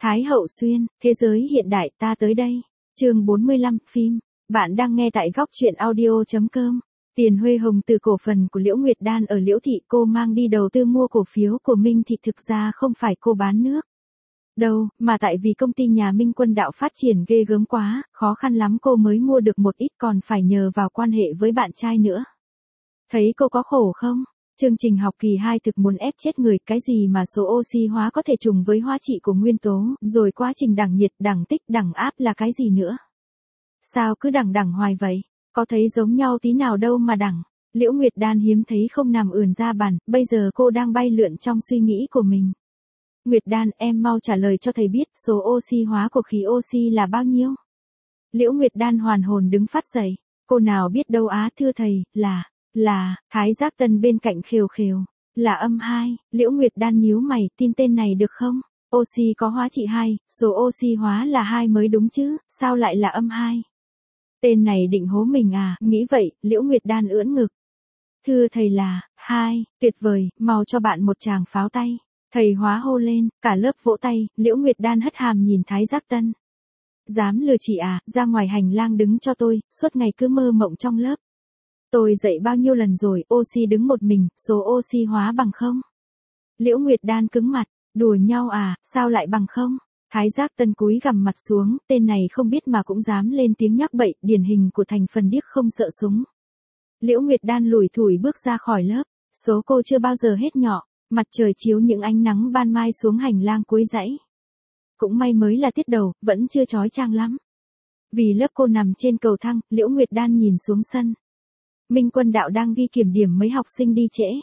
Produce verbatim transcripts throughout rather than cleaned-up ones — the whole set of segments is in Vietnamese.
Thái Hậu Xuyên, thế giới hiện đại ta tới đây. Chương bốn mươi lăm, phim. Bạn đang nghe tại góc truyện audio chấm com. Tiền Huê Hồng từ cổ phần của Liễu Nguyệt Đan ở Liễu Thị cô mang đi đầu tư mua cổ phiếu của Minh Thị, thực ra không phải cô bán nước đâu, mà tại vì công ty nhà Minh Quân Đạo phát triển ghê gớm quá, khó khăn lắm cô mới mua được một ít, còn phải nhờ vào quan hệ với bạn trai nữa. Thấy cô có khổ không? Chương trình học kỳ hai thực muốn ép chết người, cái gì mà số oxy hóa có thể trùng với hóa trị của nguyên tố, rồi quá trình đẳng nhiệt, đẳng tích, đẳng áp là cái gì nữa? Sao cứ đẳng đẳng hoài vậy? Có thấy giống nhau tí nào đâu mà đẳng. Liễu Nguyệt Đan hiếm thấy không nằm ườn ra bàn, bây giờ cô đang bay lượn trong suy nghĩ của mình. Nguyệt Đan, em mau trả lời cho thầy biết số oxy hóa của khí oxy là bao nhiêu? Liễu Nguyệt Đan hoàn hồn đứng phát dậy. Cô nào biết đâu á, thưa thầy, là... Là, Thái Giác Tân bên cạnh khều khều. Là âm hai, Liễu Nguyệt Đan nhíu mày, tin tên này được không? Oxy có hóa trị hai, số oxy hóa là hai mới đúng chứ, sao lại là âm hai? Tên này định hố mình à, nghĩ vậy, Liễu Nguyệt Đan ưỡn ngực. Thưa thầy là, hai, tuyệt vời, mau cho bạn một tràng pháo tay. Thầy hóa hô lên, cả lớp vỗ tay, Liễu Nguyệt Đan hất hàm nhìn Thái Giác Tân. Dám lừa chị à, ra ngoài hành lang đứng cho tôi, suốt ngày cứ mơ mộng trong lớp. Tôi dạy bao nhiêu lần rồi, oxy đứng một mình, số oxy hóa bằng không? Liễu Nguyệt Đan cứng mặt, đùa nhau à, sao lại bằng không? Thái Giác Tân cúi gằm mặt xuống, tên này không biết mà cũng dám lên tiếng nhắc bậy, điển hình của thành phần điếc không sợ súng. Liễu Nguyệt Đan lủi thủi bước ra khỏi lớp, số cô chưa bao giờ hết nhỏ, mặt trời chiếu những ánh nắng ban mai xuống hành lang cuối dãy. Cũng may mới là tiết đầu, vẫn chưa chói chang lắm. Vì lớp cô nằm trên cầu thang, Liễu Nguyệt Đan nhìn xuống sân. Minh Quân Đạo đang ghi kiểm điểm mấy học sinh đi trễ.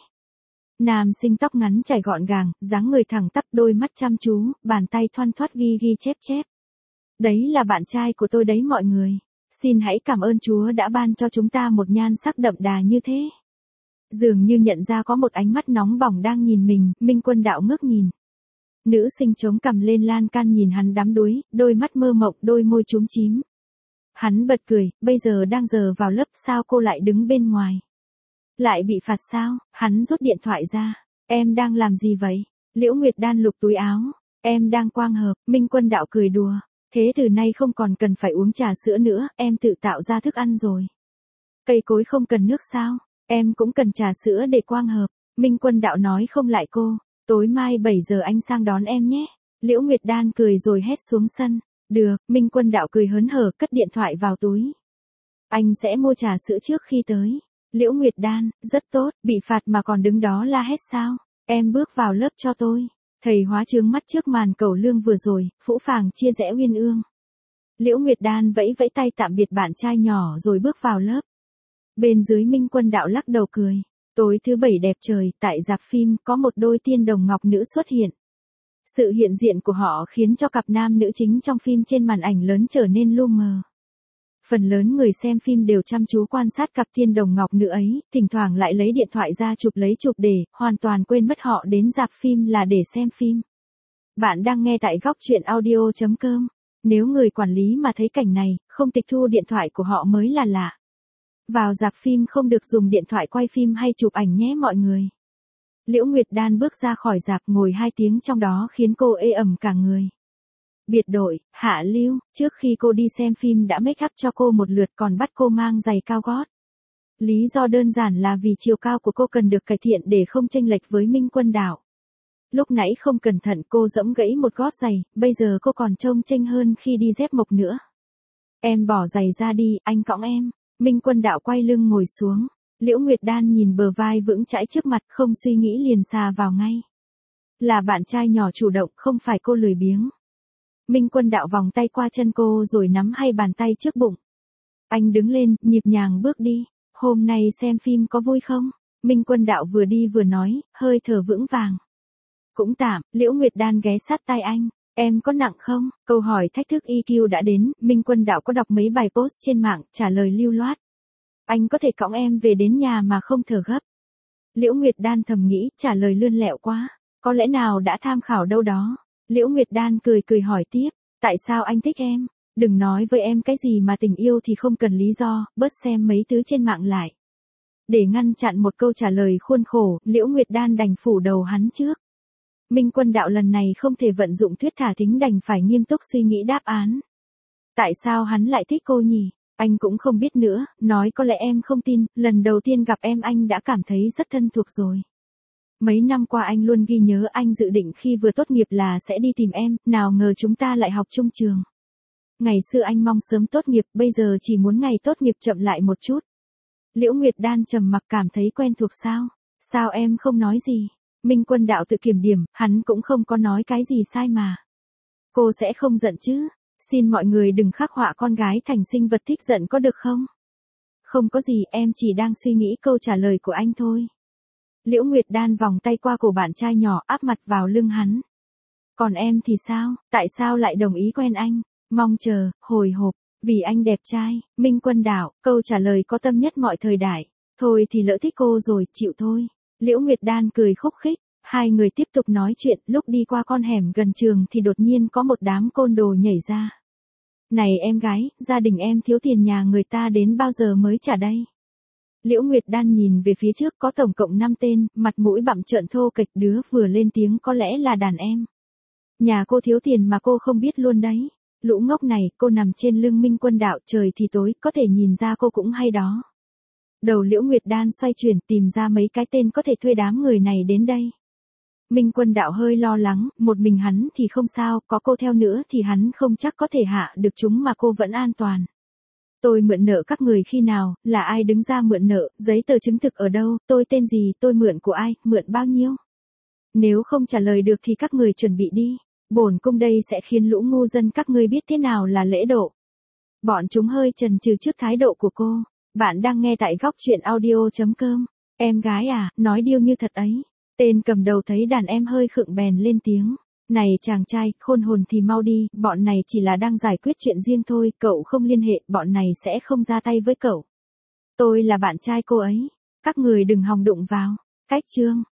Nam sinh tóc ngắn chải gọn gàng, dáng người thẳng tắp, đôi mắt chăm chú, bàn tay thoăn thoắt ghi ghi chép chép. Đấy là bạn trai của tôi đấy mọi người. Xin hãy cảm ơn Chúa đã ban cho chúng ta một nhan sắc đậm đà như thế. Dường như nhận ra có một ánh mắt nóng bỏng đang nhìn mình, Minh Quân Đạo ngước nhìn. Nữ sinh chống cằm lên lan can nhìn hắn đắm đuối, đôi mắt mơ mộng, đôi môi chúm chím. Hắn bật cười, bây giờ đang giờ vào lớp, sao cô lại đứng bên ngoài? Lại bị phạt sao? Hắn rút điện thoại ra. Em đang làm gì vậy? Liễu Nguyệt Đan lục túi áo. Em đang quang hợp, Minh Quân Đạo cười đùa. Thế từ nay không còn cần phải uống trà sữa nữa, em tự tạo ra thức ăn rồi. Cây cối không cần nước sao? Em cũng cần trà sữa để quang hợp. Minh Quân Đạo nói không lại cô. Tối mai bảy giờ anh sang đón em nhé. Liễu Nguyệt Đan cười rồi hét xuống sân. Được, Minh Quân Đạo cười hớn hở cất điện thoại vào túi. Anh sẽ mua trà sữa trước khi tới. Liễu Nguyệt Đan, rất tốt, bị phạt mà còn đứng đó la hét sao? Em bước vào lớp cho tôi. Thầy hóa trướng mắt trước màn cẩu lương vừa rồi, phũ phàng chia rẽ uyên ương. Liễu Nguyệt Đan vẫy vẫy tay tạm biệt bạn trai nhỏ rồi bước vào lớp. Bên dưới Minh Quân Đạo lắc đầu cười. Tối thứ bảy đẹp trời, tại rạp phim có một đôi tiên đồng ngọc nữ xuất hiện. Sự hiện diện của họ khiến cho cặp nam nữ chính trong phim trên màn ảnh lớn trở nên lu mờ. Phần lớn người xem phim đều chăm chú quan sát cặp tiên đồng ngọc nữ ấy, thỉnh thoảng lại lấy điện thoại ra chụp lấy chụp để, hoàn toàn quên mất họ đến rạp phim là để xem phim. Bạn đang nghe tại góc truyện audio chấm com. Nếu người quản lý mà thấy cảnh này, không tịch thu điện thoại của họ mới là lạ. Vào rạp phim không được dùng điện thoại quay phim hay chụp ảnh nhé mọi người. Liễu Nguyệt Đan bước ra khỏi rạp ngồi hai tiếng trong đó khiến cô ê ẩm cả người. Biệt đội, Hạ Lưu, trước khi cô đi xem phim đã make up cho cô một lượt còn bắt cô mang giày cao gót. Lý do đơn giản là vì chiều cao của cô cần được cải thiện để không chênh lệch với Minh Quân Đạo. Lúc nãy không cẩn thận cô giẫm gãy một gót giày, bây giờ cô còn trông chênh hơn khi đi dép mộc nữa. Em bỏ giày ra đi, anh cõng em. Minh Quân Đạo quay lưng ngồi xuống. Liễu Nguyệt Đan nhìn bờ vai vững chãi trước mặt không suy nghĩ liền xà vào ngay. Là bạn trai nhỏ chủ động, không phải cô lười biếng. Minh Quân Đạo vòng tay qua chân cô rồi nắm hai bàn tay trước bụng. Anh đứng lên, nhịp nhàng bước đi. Hôm nay xem phim có vui không? Minh Quân Đạo vừa đi vừa nói, hơi thở vững vàng. Cũng tạm, Liễu Nguyệt Đan ghé sát tai anh. Em có nặng không? Câu hỏi thách thức i kiu đã đến, Minh Quân Đạo có đọc mấy bài post trên mạng, trả lời lưu loát. Anh có thể cõng em về đến nhà mà không thở gấp. Liễu Nguyệt Đan thầm nghĩ, trả lời lươn lẹo quá. Có lẽ nào đã tham khảo đâu đó. Liễu Nguyệt Đan cười cười hỏi tiếp. Tại sao anh thích em? Đừng nói với em cái gì mà tình yêu thì không cần lý do, bớt xem mấy thứ trên mạng lại. Để ngăn chặn một câu trả lời khuôn khổ, Liễu Nguyệt Đan đành phủ đầu hắn trước. Minh Quân Đạo lần này không thể vận dụng thuyết thả thính đành phải nghiêm túc suy nghĩ đáp án. Tại sao hắn lại thích cô nhỉ? Anh cũng không biết nữa, nói có lẽ em không tin, lần đầu tiên gặp em anh đã cảm thấy rất thân thuộc rồi. Mấy năm qua anh luôn ghi nhớ anh dự định khi vừa tốt nghiệp là sẽ đi tìm em, nào ngờ chúng ta lại học chung trường. Ngày xưa anh mong sớm tốt nghiệp, bây giờ chỉ muốn ngày tốt nghiệp chậm lại một chút. Liễu Nguyệt Đan trầm mặc cảm thấy quen thuộc sao? Sao em không nói gì? Minh Quân Đạo tự kiểm điểm, hắn cũng không có nói cái gì sai mà. Cô sẽ không giận chứ? Xin mọi người đừng khắc họa con gái thành sinh vật thích giận có được không? Không có gì, em chỉ đang suy nghĩ câu trả lời của anh thôi. Liễu Nguyệt Đan vòng tay qua cổ bạn trai nhỏ áp mặt vào lưng hắn. Còn em thì sao, tại sao lại đồng ý quen anh? Mong chờ, hồi hộp, vì anh đẹp trai. Minh Quân Đạo, câu trả lời có tâm nhất mọi thời đại. Thôi thì lỡ thích cô rồi, chịu thôi. Liễu Nguyệt Đan cười khúc khích. Hai người tiếp tục nói chuyện, lúc đi qua con hẻm gần trường thì đột nhiên có một đám côn đồ nhảy ra. Này em gái, gia đình em thiếu tiền nhà người ta đến bao giờ mới trả đây? Liễu Nguyệt Đan nhìn về phía trước có tổng cộng năm tên, mặt mũi bặm trợn thô kệch, đứa vừa lên tiếng có lẽ là đàn em. Nhà cô thiếu tiền mà cô không biết luôn đấy. Lũ ngốc này, cô nằm trên lưng Minh Quân Đạo, trời thì tối, có thể nhìn ra cô cũng hay đó. Đầu Liễu Nguyệt Đan xoay chuyển tìm ra mấy cái tên có thể thuê đám người này đến đây. Minh Quân Đạo hơi lo lắng, một mình hắn thì không sao, có cô theo nữa thì hắn không chắc có thể hạ được chúng mà cô vẫn an toàn. Tôi mượn nợ các người khi nào, là ai đứng ra mượn nợ, giấy tờ chứng thực ở đâu, tôi tên gì, tôi mượn của ai, mượn bao nhiêu? Nếu không trả lời được thì các người chuẩn bị đi, bổn cung đây sẽ khiến lũ ngu dân các ngươi biết thế nào là lễ độ. Bọn chúng hơi chần chừ trước thái độ của cô. Bạn đang nghe tại góc truyện audio chấm com. Em gái à, nói điêu như thật ấy. Tên cầm đầu thấy đàn em hơi khựng bèn lên tiếng. Này chàng trai, khôn hồn thì mau đi, bọn này chỉ là đang giải quyết chuyện riêng thôi, cậu không liên hệ, bọn này sẽ không ra tay với cậu. Tôi là bạn trai cô ấy, các người đừng hòng đụng vào. Cách chương.